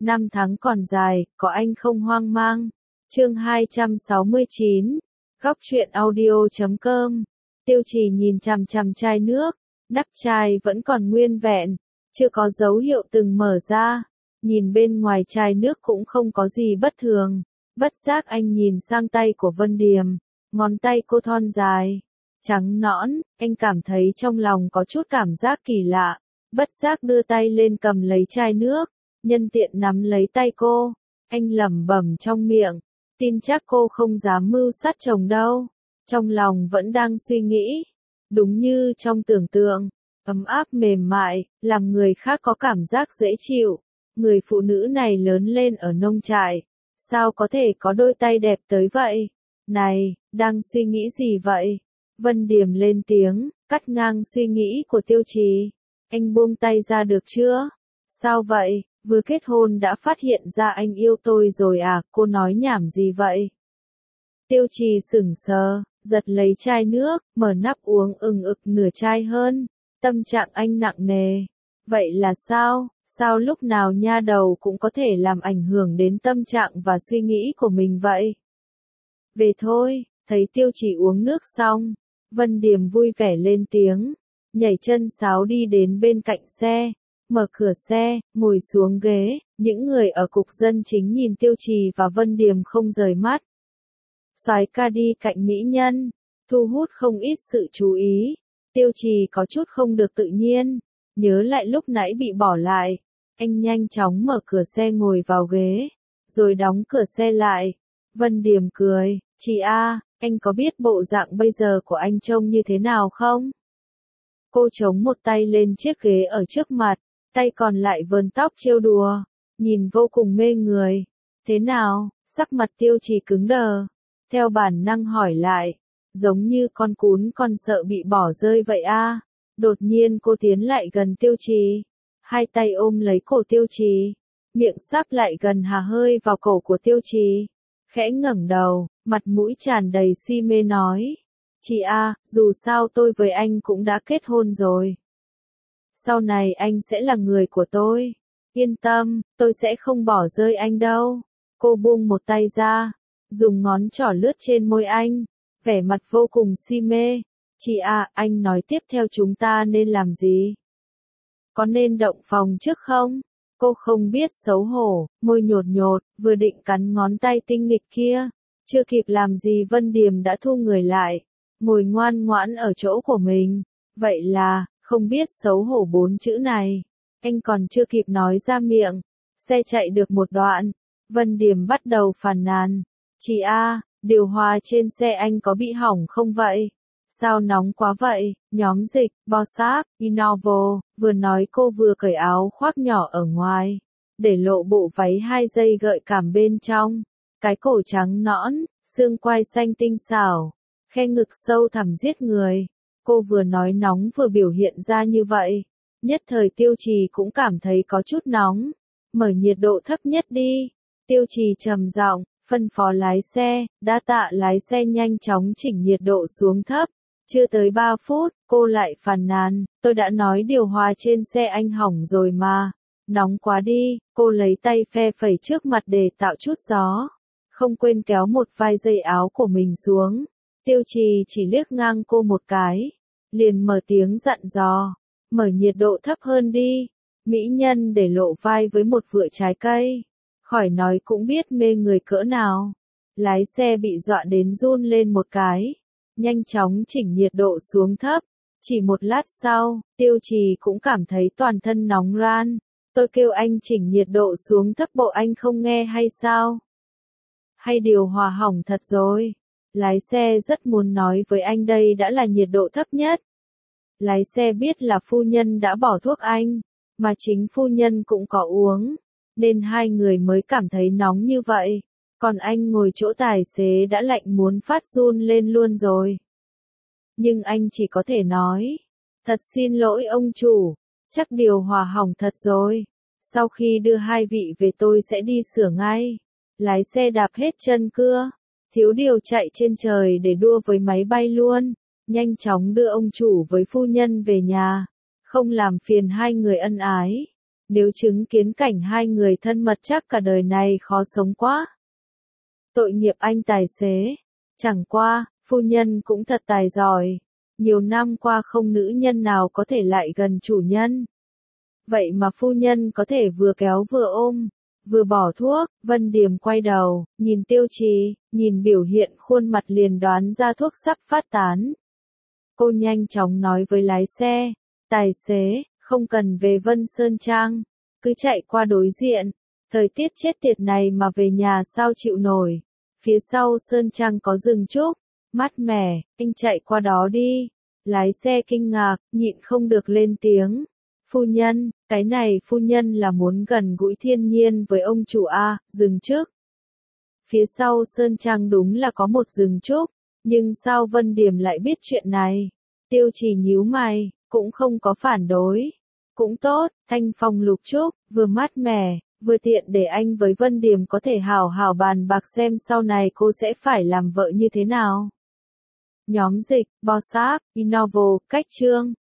Năm tháng còn dài, có anh không hoang mang. Chương 269, Góc truyện audio.com. Tiêu Trì nhìn chằm chằm chai nước, nắp chai vẫn còn nguyên vẹn, chưa có dấu hiệu từng mở ra. Nhìn bên ngoài chai nước cũng không có gì bất thường. Bất giác anh nhìn sang tay của Vân Điềm, ngón tay cô thon dài, trắng nõn, anh cảm thấy trong lòng có chút cảm giác kỳ lạ. Bất giác đưa tay lên cầm lấy chai nước, nhân tiện nắm lấy tay cô. Anh lẩm bẩm trong miệng, tin chắc cô không dám mưu sát chồng đâu. Trong lòng vẫn đang suy nghĩ, đúng như trong tưởng tượng, ấm áp mềm mại, làm người khác có cảm giác dễ chịu. Người phụ nữ này lớn lên ở nông trại, sao có thể có đôi tay đẹp tới vậy? Này, đang suy nghĩ gì vậy? Vân Điềm lên tiếng, cắt ngang suy nghĩ của Tiêu Trì. Anh buông tay ra được chưa? Sao vậy? Vừa kết hôn đã phát hiện ra anh yêu tôi rồi à? Cô nói nhảm gì vậy? Tiêu Trì sững sờ, giật lấy chai nước, mở nắp uống ừng ực nửa chai hơn. Tâm trạng anh nặng nề. Vậy là sao? Sao lúc nào nha đầu cũng có thể làm ảnh hưởng đến tâm trạng và suy nghĩ của mình vậy? Về thôi, thấy Tiêu Trì uống nước xong, Vân Điềm vui vẻ lên tiếng, nhảy chân sáo đi đến bên cạnh xe, mở cửa xe, ngồi xuống ghế. Những người ở cục dân chính nhìn Tiêu Trì và Vân Điềm không rời mắt. Soái ca đi cạnh mỹ nhân, thu hút không ít sự chú ý. Tiêu Trì có chút không được tự nhiên, nhớ lại lúc nãy bị bỏ lại. Anh nhanh chóng mở cửa xe ngồi vào ghế, rồi đóng cửa xe lại. Vân Điềm cười, chị a, anh có biết bộ dạng bây giờ của anh trông như thế nào không? Cô chống một tay lên chiếc ghế ở trước mặt, tay còn lại vờn tóc trêu đùa, nhìn vô cùng mê người. Thế nào? Sắc mặt Tiêu Trì cứng đờ, theo bản năng hỏi lại, giống như con cún con sợ bị bỏ rơi vậy a. Đột nhiên cô tiến lại gần Tiêu Trì, hai tay ôm lấy cổ Tiêu Trì, miệng sắp lại gần hà hơi vào cổ của Tiêu Trì, khẽ ngẩng đầu, mặt mũi tràn đầy si mê nói, chị a, dù sao tôi với anh cũng đã kết hôn rồi. Sau này anh sẽ là người của tôi. Yên tâm, tôi sẽ không bỏ rơi anh đâu. Cô buông một tay ra, dùng ngón trỏ lướt trên môi anh, vẻ mặt vô cùng si mê. Chị à, anh nói tiếp theo chúng ta nên làm gì? Có nên động phòng trước không? Cô không biết xấu hổ, môi nhột nhột, vừa định cắn ngón tay tinh nghịch kia. Chưa kịp làm gì Vân Điềm đã thu người lại, ngồi ngoan ngoãn ở chỗ của mình. Vậy là, không biết xấu hổ 4 chữ này. Anh còn chưa kịp nói ra miệng. Xe chạy được một đoạn, Vân Điềm bắt đầu phàn nàn. Chị a, điều hòa trên xe anh có bị hỏng không vậy? Sao nóng quá vậy? Nhóm dịch, Bossap, Innovo, vừa nói cô vừa cởi áo khoác nhỏ ở ngoài, để lộ bộ váy 2 dây gợi cảm bên trong. Cái cổ trắng nõn, xương quai xanh tinh xảo, khe ngực sâu thẳm giết người. Cô vừa nói nóng vừa biểu hiện ra như vậy. Nhất thời Tiêu Trì cũng cảm thấy có chút nóng. Mở nhiệt độ thấp nhất đi. Tiêu Trì trầm giọng, phân phó lái xe, đã tạ lái xe nhanh chóng chỉnh nhiệt độ xuống thấp. Chưa tới 3 phút, cô lại phàn nàn, tôi đã nói điều hòa trên xe anh hỏng rồi mà. Nóng quá đi, cô lấy tay phe phẩy trước mặt để tạo chút gió. Không quên kéo một vai dây áo của mình xuống. Tiêu Trì chỉ liếc ngang cô một cái, liền mở tiếng dặn dò, mở nhiệt độ thấp hơn đi. Mỹ nhân để lộ vai với một vựa trái cây, khỏi nói cũng biết mê người cỡ nào. Lái xe bị dọa đến run lên một cái, nhanh chóng chỉnh nhiệt độ xuống thấp. Chỉ một lát sau, Tiêu Trì cũng cảm thấy toàn thân nóng ran. Tôi kêu anh chỉnh nhiệt độ xuống thấp bộ anh không nghe hay sao? Hay điều hòa hỏng thật rồi? Lái xe rất muốn nói với anh đây đã là nhiệt độ thấp nhất. Lái xe biết là phu nhân đã bỏ thuốc anh, mà chính phu nhân cũng có uống, nên hai người mới cảm thấy nóng như vậy. Còn anh ngồi chỗ tài xế đã lạnh muốn phát run lên luôn rồi. Nhưng anh chỉ có thể nói, thật xin lỗi ông chủ, chắc điều hòa hỏng thật rồi. Sau khi đưa hai vị về tôi sẽ đi sửa ngay. Lái xe đạp hết chân cưa, thiếu điều chạy trên trời để đua với máy bay luôn. Nhanh chóng đưa ông chủ với phu nhân về nhà, không làm phiền hai người ân ái. Nếu chứng kiến cảnh hai người thân mật chắc cả đời này khó sống quá. Tội nghiệp anh tài xế. Chẳng qua, phu nhân cũng thật tài giỏi. Nhiều năm qua không nữ nhân nào có thể lại gần chủ nhân. Vậy mà phu nhân có thể vừa kéo vừa ôm, vừa bỏ thuốc. Vân Điềm quay đầu, nhìn Tiêu Trì, nhìn biểu hiện khuôn mặt liền đoán ra thuốc sắp phát tán. Cô nhanh chóng nói với lái xe, tài xế, không cần về Vân Sơn Trang, cứ chạy qua đối diện. Thời tiết chết tiệt này mà về nhà sao chịu nổi. Phía sau Sơn Trang có rừng trúc, mát mẻ, anh chạy qua đó đi. Lái xe kinh ngạc, nhịn không được lên tiếng. Phu nhân, cái này phu nhân là muốn gần gũi thiên nhiên với ông chủ A, rừng trúc. Phía sau Sơn Trang đúng là có một rừng trúc, nhưng sao Vân Điềm lại biết chuyện này? Tiêu Trì nhíu mày, cũng không có phản đối. Cũng tốt, thanh phong lục trúc, vừa mát mẻ, vừa tiện để anh với Vân Điềm có thể hào hào bàn bạc xem sau này cô sẽ phải làm vợ như thế nào. Nhóm dịch, Bossap, Innovo, Cách Chương